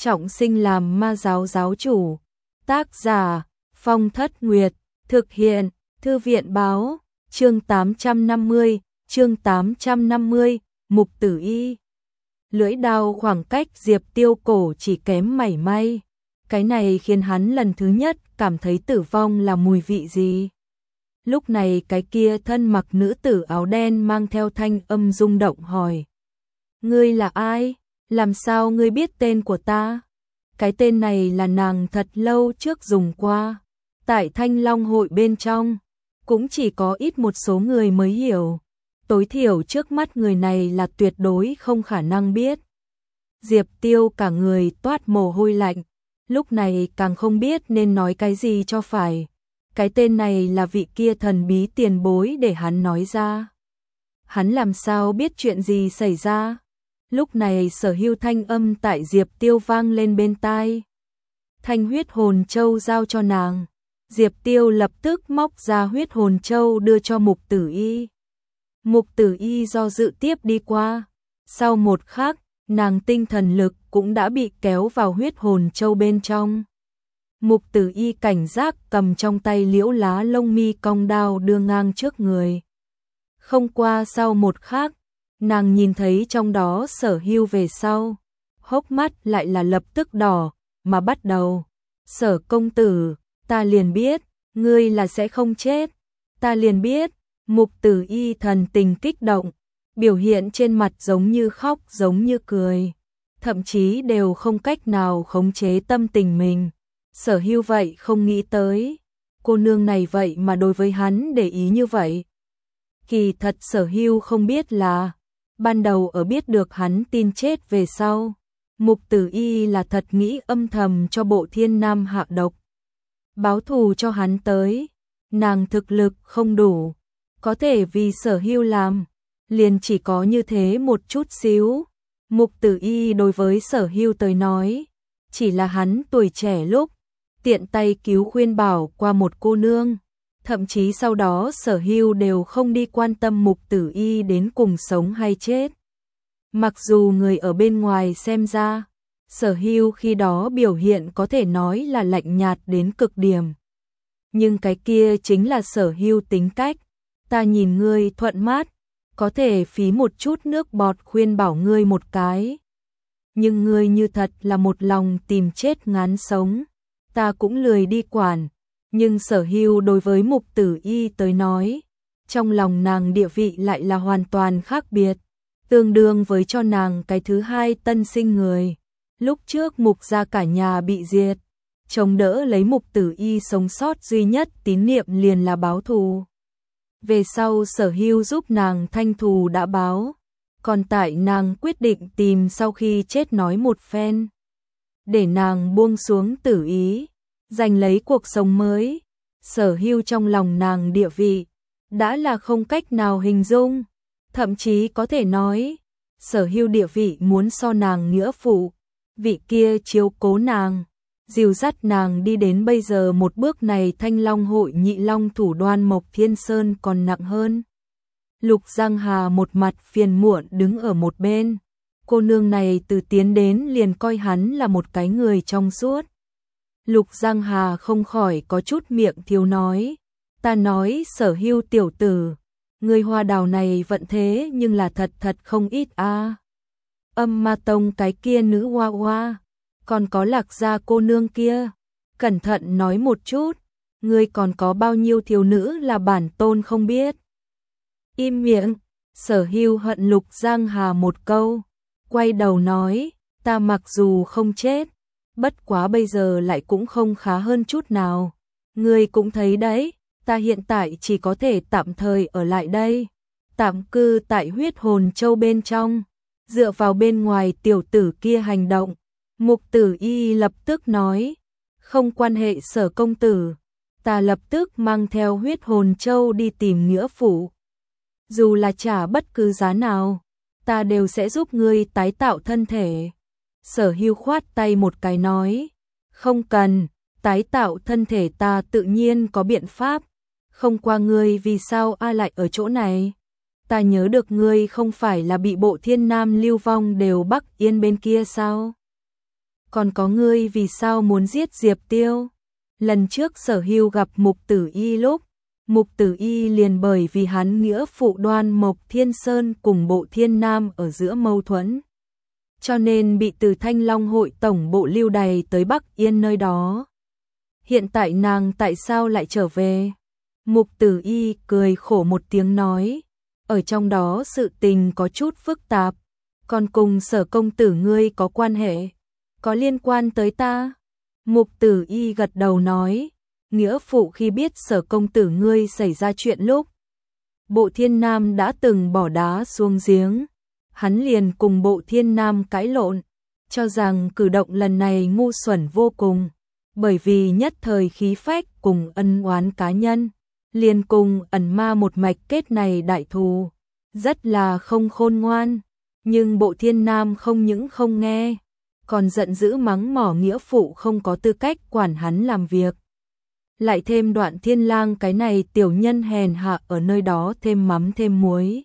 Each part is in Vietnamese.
trọng sinh làm ma giáo giáo chủ. Tác giả Phong Thất Nguyệt, thực hiện Thư viện báo, chương 850, Mục Tử Y. Lưỡi đao khoảng cách Diệp Tiêu cổ chỉ kém mảy may. Cái này khiến hắn lần thứ nhất cảm thấy tử vong là mùi vị gì. Lúc này cái kia thân mặc nữ tử áo đen mang theo thanh âm rung động hỏi. Ngươi là ai? Làm sao ngươi biết tên của ta? Cái tên này là nàng thật lâu trước dùng qua. Tại Thanh Long hội bên trong, cũng chỉ có ít một số người mới hiểu. Tối thiểu trước mắt người này là tuyệt đối không khả năng biết. Diệp Tiêu cả người toát mồ hôi lạnh. Lúc này càng không biết nên nói cái gì cho phải. Cái tên này là vị kia thần bí tiền bối để hắn nói ra. Hắn làm sao biết chuyện gì xảy ra? Lúc này Sở Hưu thanh âm tại Diệp Tiêu vang lên bên tai. Thanh huyết hồn châu giao cho nàng. Diệp Tiêu lập tức móc ra huyết hồn châu đưa cho Mục Tử Y. Mục Tử Y do dự tiếp đi qua. Sau một khắc, nàng tinh thần lực cũng đã bị kéo vào huyết hồn châu bên trong. Mục Tử Y cảnh giác cầm trong tay liễu lá lông mi cong đao đưa ngang trước người. Không qua sau một khắc, nàng nhìn thấy trong đó Sở Hưu về sau. Hốc mắt lại là lập tức đỏ, mà bắt đầu. Sở công tử, ta liền biết, ngươi là sẽ không chết. Ta liền biết, Mục Tử Y thần tình kích động. Biểu hiện trên mặt giống như khóc giống như cười. Thậm chí đều không cách nào khống chế tâm tình mình. Sở Hưu vậy không nghĩ tới. Cô nương này vậy mà đối với hắn để ý như vậy. Kỳ thật Sở Hưu không biết là. Ban đầu ở biết được hắn tin chết về sau. Mục Tử Y là thật nghĩ âm thầm cho Bộ Thiên Nam hạ độc. Báo thù cho hắn tới. Nàng thực lực không đủ. Có thể vì Sở Hưu làm. Liền chỉ có như thế một chút xíu. Mục Tử Y đối với Sở Hưu tới nói. Chỉ là hắn tuổi trẻ lúc. Tiện tay cứu khuyên bảo qua một cô nương. Thậm chí sau đó Sở Hưu đều không đi quan tâm Mục Tử Y đến cùng sống hay chết. Mặc dù người ở bên ngoài xem ra, Sở Hưu khi đó biểu hiện có thể nói là lạnh nhạt đến cực điểm. Nhưng cái kia chính là Sở Hưu tính cách. Ta nhìn ngươi thuận mắt, có thể phí một chút nước bọt khuyên bảo ngươi một cái. Nhưng ngươi như thật là một lòng tìm chết ngán sống. Ta cũng lười đi quản. Nhưng Sở Hưu đối với Mục Tử Y tới nói, trong lòng nàng địa vị lại là hoàn toàn khác biệt, tương đương với cho nàng cái thứ hai tân sinh người. Lúc trước Mục gia cả nhà bị diệt, chống đỡ lấy Mục Tử Y sống sót duy nhất tín niệm liền là báo thù. Về sau Sở Hưu giúp nàng thanh thù đã báo, còn tại nàng quyết định tìm sau khi chết nói một phen, để nàng buông xuống tử ý, giành lấy cuộc sống mới. Sở Hưu trong lòng nàng địa vị đã là không cách nào hình dung, thậm chí có thể nói Sở Hưu địa vị muốn so nàng nghĩa phụ, vị kia chiếu cố nàng, dìu dắt nàng đi đến bây giờ một bước này. Thanh Long hội nhị long thủ Đoan Mộc Thiên Sơn còn nặng hơn. Lục Giang Hà một mặt phiền muộn đứng ở một bên. Cô nương này từ tiến đến liền coi hắn là một cái người trong suốt. Lục Giang Hà không khỏi có chút miệng thiếu nói. Ta nói Sở Hưu tiểu tử, người hoa đào này vận thế nhưng là thật không ít a. Âm Ma Tông cái kia nữ hoa hoa, còn có Lạc gia cô nương kia, cẩn thận nói một chút, ngươi còn có bao nhiêu thiếu nữ là bản tôn không biết. Im miệng. Sở Hưu hận Lục Giang Hà một câu, quay đầu nói, ta mặc dù không chết, bất quá bây giờ lại cũng không khá hơn chút nào. Ngươi cũng thấy đấy, ta hiện tại chỉ có thể tạm thời ở lại đây, tạm cư tại huyết hồn châu bên trong, dựa vào bên ngoài tiểu tử kia hành động. Mục Tử Y lập tức nói, không quan hệ Sở công tử, ta lập tức mang theo huyết hồn châu đi tìm nghĩa phụ. Dù là trả bất cứ giá nào, ta đều sẽ giúp ngươi tái tạo thân thể. Sở Hưu khoát tay một cái nói, không cần, tái tạo thân thể ta tự nhiên có biện pháp. Không qua ngươi vì sao lại ở chỗ này? Ta nhớ được ngươi không phải là bị Bộ Thiên Nam lưu vong đều Bắc Yên bên kia sao? Còn có ngươi vì sao muốn giết Diệp Tiêu? Lần trước Sở Hưu gặp Mục Tử Y lúc, Mục Tử Y liền bởi vì hắn nghĩa phụ Đoan Mộc Thiên Sơn cùng Bộ Thiên Nam ở giữa mâu thuẫn, cho nên bị từ Thanh Long hội tổng bộ lưu đày tới Bắc Yên nơi đó. Hiện tại nàng tại sao lại trở về? Mục Tử Y cười khổ một tiếng nói, ở trong đó sự tình có chút phức tạp, còn cùng Sở công tử ngươi có quan hệ, có liên quan tới ta. Mục Tử Y gật đầu nói, nghĩa phụ khi biết Sở công tử ngươi xảy ra chuyện lúc Bộ Thiên Nam đã từng bỏ đá xuống giếng, hắn liền cùng Bộ Thiên Nam cãi lộn, cho rằng cử động lần này ngu xuẩn vô cùng, bởi vì nhất thời khí phách cùng ân oán cá nhân, liền cùng ẩn ma một mạch kết này đại thù, rất là không khôn ngoan, nhưng Bộ Thiên Nam không những không nghe, còn giận dữ mắng mỏ nghĩa phụ không có tư cách quản hắn làm việc. Lại thêm Đoạn Thiên Lang cái này tiểu nhân hèn hạ ở nơi đó thêm mắm thêm muối.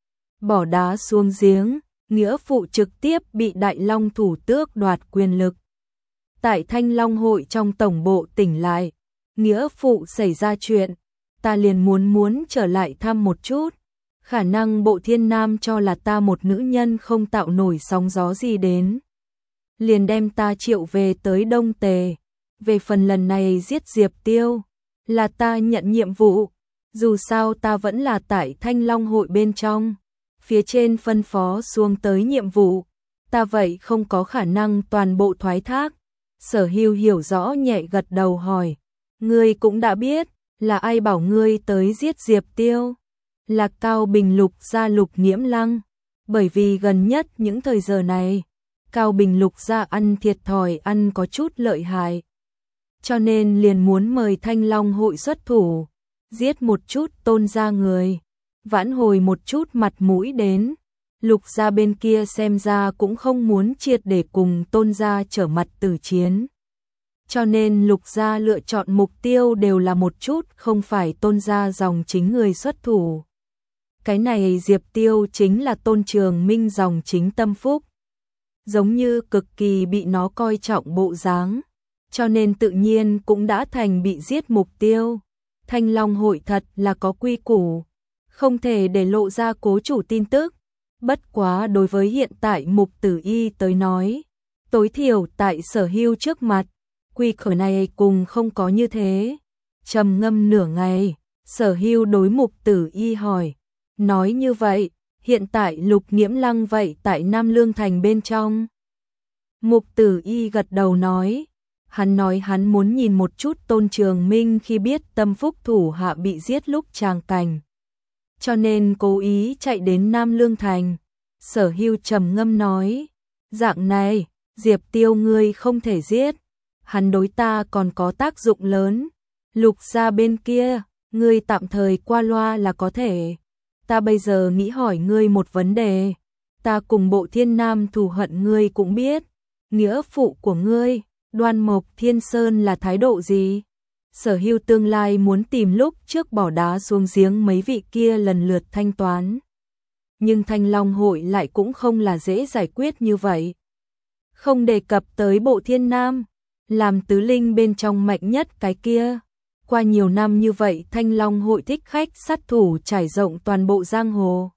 Bỏ đá xuống giếng, nghĩa phụ trực tiếp bị Đại Long thủ tước đoạt quyền lực. Tại Thanh Long hội trong tổng bộ tỉnh lại, nghĩa phụ xảy ra chuyện, ta liền muốn trở lại thăm một chút. Khả năng Bộ Thiên Nam cho là ta một nữ nhân không tạo nổi sóng gió gì đến, liền đem ta triệu về tới Đông Tề. Về phần lần này giết Diệp Tiêu, là ta nhận nhiệm vụ, dù sao ta vẫn là tại Thanh Long hội bên trong, phía trên phân phó xuống tới nhiệm vụ, ta vậy không có khả năng toàn bộ thoái thác. Sở Hưu hiểu rõ nhẹ gật đầu hỏi, ngươi cũng đã biết, là ai bảo ngươi tới giết Diệp Tiêu? Là Cao Bình Lục gia Lục Nghiễm Lăng, bởi vì gần nhất những thời giờ này, Cao Bình Lục gia ăn thiệt thòi ăn có chút lợi hại, cho nên liền muốn mời Thanh Long hội xuất thủ, giết một chút Tôn gia người, vãn hồi một chút mặt mũi đến. Lục gia bên kia xem ra cũng không muốn triệt để cùng Tôn gia trở mặt tử chiến, cho nên Lục gia lựa chọn mục tiêu đều là một chút không phải Tôn gia dòng chính người xuất thủ. Cái này Diệp Tiêu chính là Tôn Trường Minh dòng chính tâm phúc, giống như cực kỳ bị nó coi trọng bộ dáng, cho nên tự nhiên cũng đã thành bị giết mục tiêu. Thanh Long hội thật là có quy củ, không thể để lộ ra cố chủ tin tức. Bất quá đối với hiện tại Mục Tử Y tới nói, tối thiểu tại Sở Hưu trước mặt, quy củ này cùng không có như thế. Trầm ngâm nửa ngày, Sở Hưu đối Mục Tử Y hỏi, nói như vậy, hiện tại Lục Nghiễm Lăng vậy tại Nam Lương Thành bên trong? Mục Tử Y gật đầu nói, hắn nói hắn muốn nhìn một chút Tôn Trường Minh khi biết tâm phúc thủ hạ bị giết lúc tràng cảnh, cho nên cố ý chạy đến Nam Lương Thành. Sở Hưu trầm ngâm nói, dạng này, Diệp Tiêu ngươi không thể giết, hắn đối ta còn có tác dụng lớn. Lục gia bên kia, ngươi tạm thời qua loa là có thể. Ta bây giờ nghĩ hỏi ngươi một vấn đề, ta cùng Bộ Thiên Nam thù hận ngươi cũng biết, nghĩa phụ của ngươi, Đoan Mộc Thiên Sơn là thái độ gì? Sở Hưu tương lai muốn tìm lúc trước bỏ đá xuống giếng mấy vị kia lần lượt thanh toán. Nhưng Thanh Long hội lại cũng không là dễ giải quyết như vậy. Không đề cập tới Bộ Thiên Nam, làm tứ linh bên trong mạnh nhất cái kia. Qua nhiều năm như vậy Thanh Long hội thích khách sát thủ trải rộng toàn bộ giang hồ.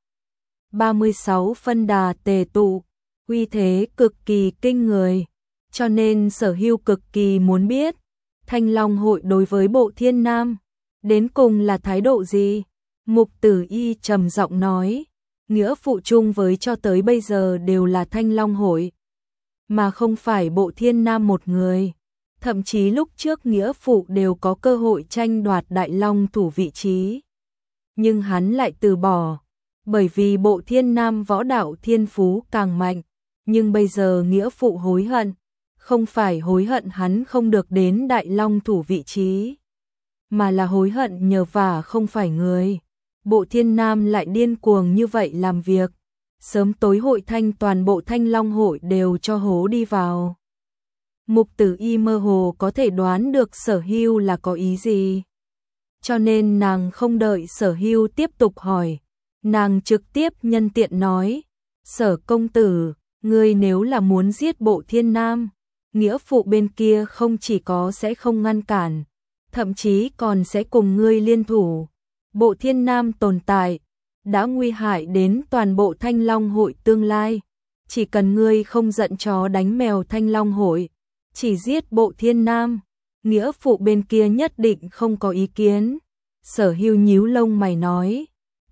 36 phân đà tề tụ, uy thế cực kỳ kinh người. Cho nên Sở Hưu cực kỳ muốn biết, Thanh Long hội đối với Bộ Thiên Nam, đến cùng là thái độ gì? Mục Tử Y trầm giọng nói, nghĩa phụ chung với cho tới bây giờ đều là Thanh Long hội, mà không phải Bộ Thiên Nam một người. Thậm chí lúc trước nghĩa phụ đều có cơ hội tranh đoạt Đại Long thủ vị trí. Nhưng hắn lại từ bỏ, bởi vì Bộ Thiên Nam võ đạo thiên phú càng mạnh. Nhưng bây giờ nghĩa phụ hối hận, không phải hối hận hắn không được đến Đại Long thủ vị trí, mà là hối hận nhờ vả không phải người. Bộ Thiên Nam lại điên cuồng như vậy làm việc, sớm tối hội thanh toàn bộ Thanh Long hội đều cho hố đi vào. Mục Tử Y mơ hồ có thể đoán được Sở Hưu là có ý gì, cho nên nàng không đợi Sở Hưu tiếp tục hỏi, nàng trực tiếp nhân tiện nói, Sở công tử, ngươi nếu là muốn giết Bộ Thiên Nam, nghĩa phụ bên kia không chỉ có sẽ không ngăn cản, thậm chí còn sẽ cùng ngươi liên thủ. Bộ Thiên Nam tồn tại đã nguy hại đến toàn bộ Thanh Long hội tương lai, chỉ cần ngươi không giận chó đánh mèo Thanh Long hội, chỉ giết Bộ Thiên Nam, nghĩa phụ bên kia nhất định không có ý kiến. Sở Hưu nhíu lông mày nói,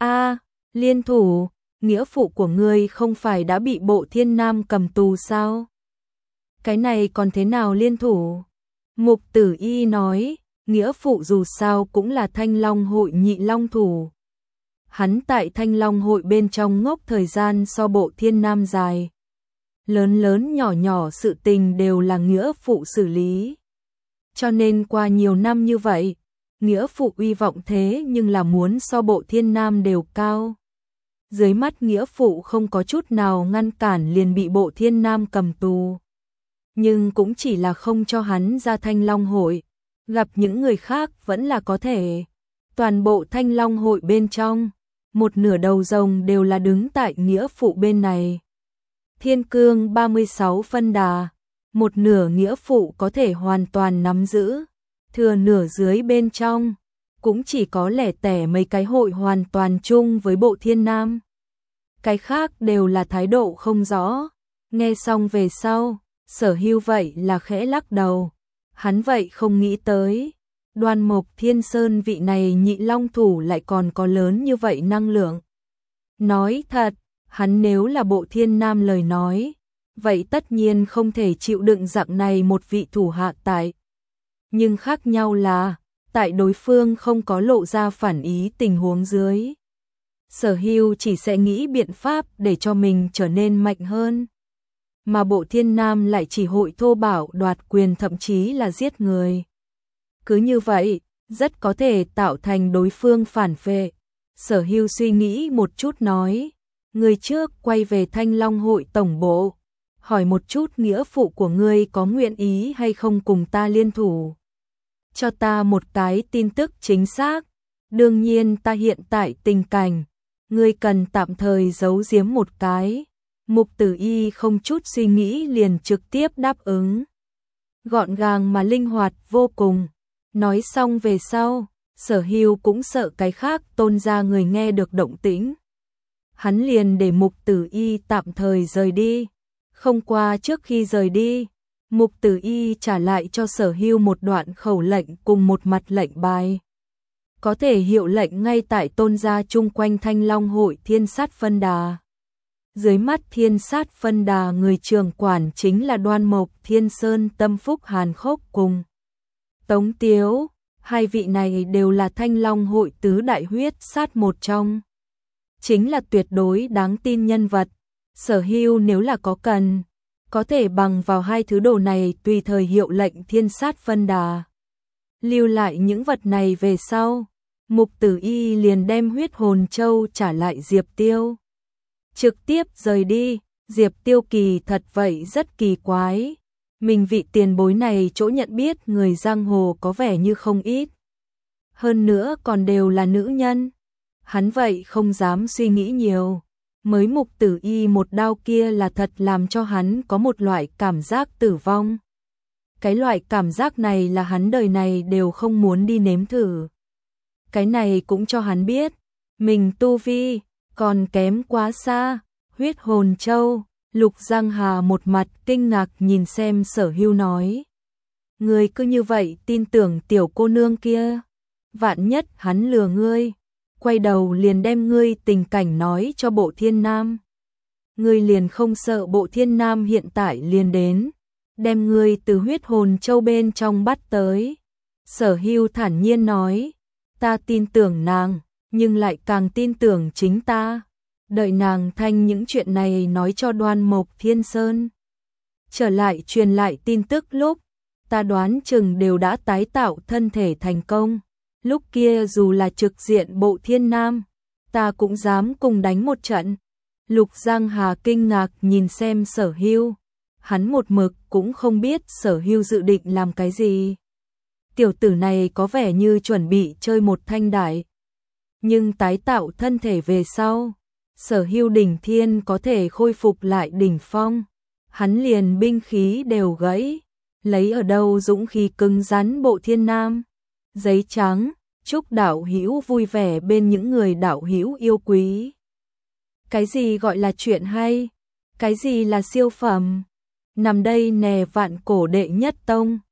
liên thủ, nghĩa phụ của ngươi không phải đã bị Bộ Thiên Nam cầm tù sao? Cái này còn thế nào liên thủ? Mục Tử Y nói, nghĩa phụ dù sao cũng là Thanh Long hội nhị long thủ. Hắn tại Thanh Long hội bên trong ngốc thời gian so Bộ Thiên Nam dài. Lớn lớn nhỏ nhỏ sự tình đều là nghĩa phụ xử lý. Cho nên qua nhiều năm như vậy, nghĩa phụ uy vọng thế nhưng là muốn so Bộ Thiên Nam đều cao. Dưới mắt nghĩa phụ không có chút nào ngăn cản liền bị Bộ Thiên Nam cầm tù. Nhưng cũng chỉ là không cho hắn ra Thanh Long hội, gặp những người khác vẫn là có thể. Toàn bộ Thanh Long hội bên trong, một nửa đầu rồng đều là đứng tại nghĩa phụ bên này. Thiên cương 36 phân đà, một nửa nghĩa phụ có thể hoàn toàn nắm giữ, thừa nửa dưới bên trong, cũng chỉ có lẻ tẻ mấy cái hội hoàn toàn chung với Bộ Thiên Nam. Cái khác đều là thái độ không rõ. Nghe xong về sau, Sở Hưu vậy là khẽ lắc đầu. Hắn vậy không nghĩ tới, Đoan Mộc Thiên Sơn vị này nhị long thủ lại còn có lớn như vậy năng lượng. Nói thật, hắn nếu là Bộ Thiên Nam lời nói, vậy tất nhiên không thể chịu đựng dạng này một vị thủ hạ tại. Nhưng khác nhau là, tại đối phương không có lộ ra phản ý tình huống dưới. Sở Hưu chỉ sẽ nghĩ biện pháp để cho mình trở nên mạnh hơn. Mà Bộ Thiên Nam lại chỉ hội thô bạo đoạt quyền thậm chí là giết người. Cứ như vậy, rất có thể tạo thành đối phương phản phệ. Sở Hưu suy nghĩ một chút nói, người trước quay về Thanh Long hội tổng bộ, hỏi một chút nghĩa phụ của ngươi có nguyện ý hay không cùng ta liên thủ. Cho ta một cái tin tức chính xác, đương nhiên ta hiện tại tình cảnh, ngươi cần tạm thời giấu giếm một cái. Mục Tử Y không chút suy nghĩ liền trực tiếp đáp ứng. Gọn gàng mà linh hoạt vô cùng. Nói xong về sau, Sở Hưu cũng sợ cái khác tôn ra người nghe được động tĩnh. Hắn liền để Mục Tử Y tạm thời rời đi. Không qua trước khi rời đi, Mục Tử Y trả lại cho Sở Hưu một đoạn khẩu lệnh cùng một mặt lệnh bài. Có thể hiệu lệnh ngay tại tôn gia chung quanh Thanh Long hội Thiên Sát Phân Đà. Dưới mắt Thiên Sát Phân Đà người trưởng quản chính là Đoan Mộc Thiên Sơn Tâm Phúc Hàn Khốc cùng Tống Tiếu, hai vị này đều là Thanh Long hội tứ đại huyết sát một trong. Chính là tuyệt đối đáng tin nhân vật. Sở Hưu nếu là có cần, có thể bằng vào hai thứ đồ này tùy thời hiệu lệnh Thiên Sát Phân Đà. Lưu lại những vật này về sau, Mục Tử Y liền đem huyết hồn châu trả lại Diệp Tiêu. Trực tiếp rời đi, Diệp Tiêu kỳ thật vậy rất kỳ quái. Mình vị tiền bối này chỗ nhận biết người giang hồ có vẻ như không ít. Hơn nữa còn đều là nữ nhân. Hắn vậy không dám suy nghĩ nhiều. Mới Mục Tử Y một đao kia là thật làm cho hắn có một loại cảm giác tử vong. Cái loại cảm giác này là hắn đời này đều không muốn đi nếm thử. Cái này cũng cho hắn biết, mình tu vi còn kém quá xa. Huyết hồn châu, Lục Giang Hà một mặt kinh ngạc nhìn xem Sở Hưu nói. Ngươi cứ như vậy tin tưởng tiểu cô nương kia. Vạn nhất hắn lừa ngươi, quay đầu liền đem ngươi tình cảnh nói cho Bộ Thiên Nam. Ngươi liền không sợ Bộ Thiên Nam hiện tại liền đến, đem ngươi từ huyết hồn châu bên trong bắt tới. Sở Hưu thản nhiên nói, ta tin tưởng nàng, nhưng lại càng tin tưởng chính ta. Đợi nàng thanh những chuyện này nói cho Đoan Mộc Thiên Sơn. Trở lại truyền lại tin tức lúc, ta đoán chừng đều đã tái tạo thân thể thành công. Lúc kia dù là trực diện Bộ Thiên Nam, ta cũng dám cùng đánh một trận. Lục Giang Hà kinh ngạc nhìn xem Sở Hưu. Hắn một mực cũng không biết Sở Hưu dự định làm cái gì. Tiểu tử này có vẻ như chuẩn bị chơi một thanh đại. Nhưng tái tạo thân thể về sau, Sở Hưu đỉnh thiên có thể khôi phục lại đỉnh phong. Hắn liền binh khí đều gãy, lấy ở đâu dũng khí cứng rắn bộ thiên nam. Giấy trắng, chúc đạo hữu vui vẻ bên những người đạo hữu yêu quý. Cái gì gọi là chuyện hay? Cái gì là siêu phẩm? Nằm đây nè vạn cổ đệ nhất tông.